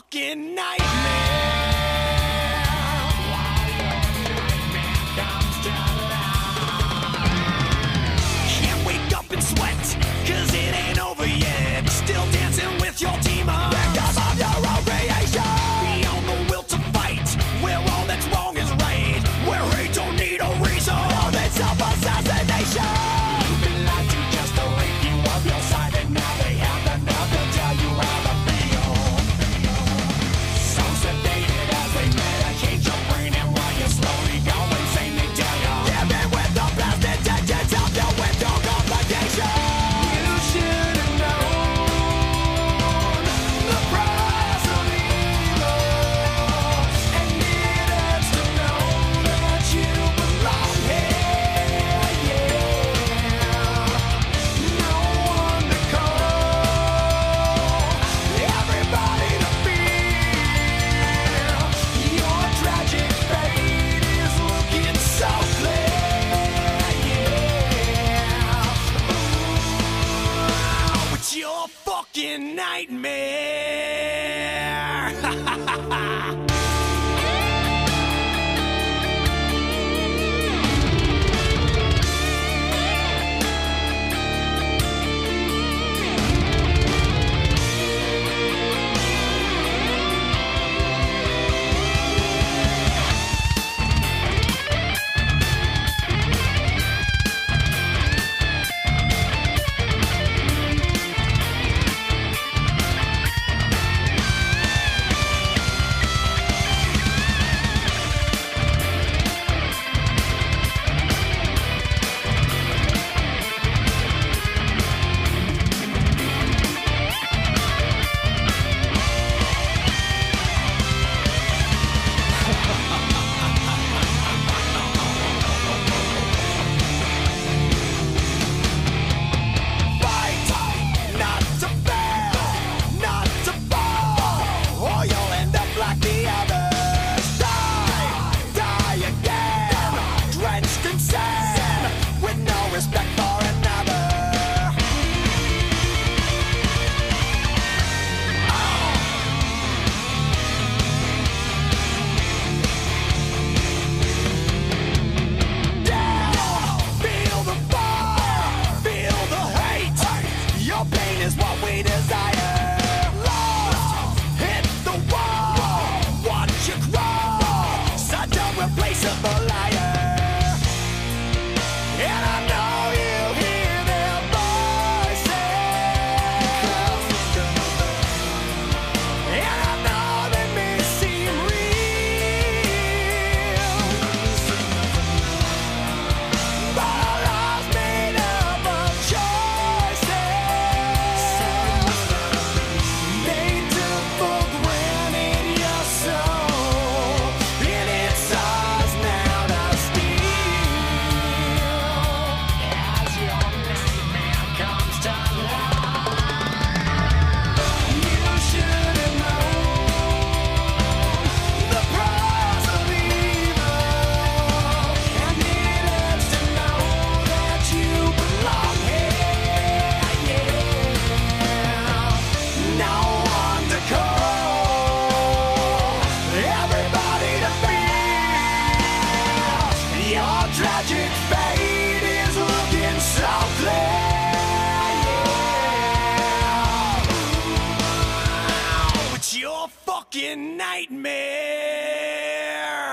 fucking nightmare. Can't wake up and sweat, cause it ain't over yet. Still dancing with your demons because of your own creation. Beyond the will to fight, where all that's wrong is right, where hate don't need a reason, all that's self-assassination. You've been lied to just to rape you of your side, and now they have the nerve to tell you how to feel. So sedated as they medicate your brain, and while you slowly go insane, they tell you give in with the best intentions, help you with your complication. You should have known the price of evil, and needed to know that you belong here, no one to call, everybody to feel. Your tragic fate is looking so clear, Ooh, it's your fucking nightmare. Fight, not to fail, not to fall, or you'll end up like the others. Die again, drenched in sin, with no respect for another. Feel the fire, feel the hate. Your pain is what we desire. Lost, hit the wall, watch you crawl, such a replaceable liar. And I know you hear their voices, and I know they may seem real, but our lives made up of choices. They took for granted your soul, and it's ours now to steal. As your nightmare comes to life, you should have known the price of evil, and needed to know that you belong here, no one to call, everybody to feel. Your tragic fate is looking so clear, it's your fucking nightmare.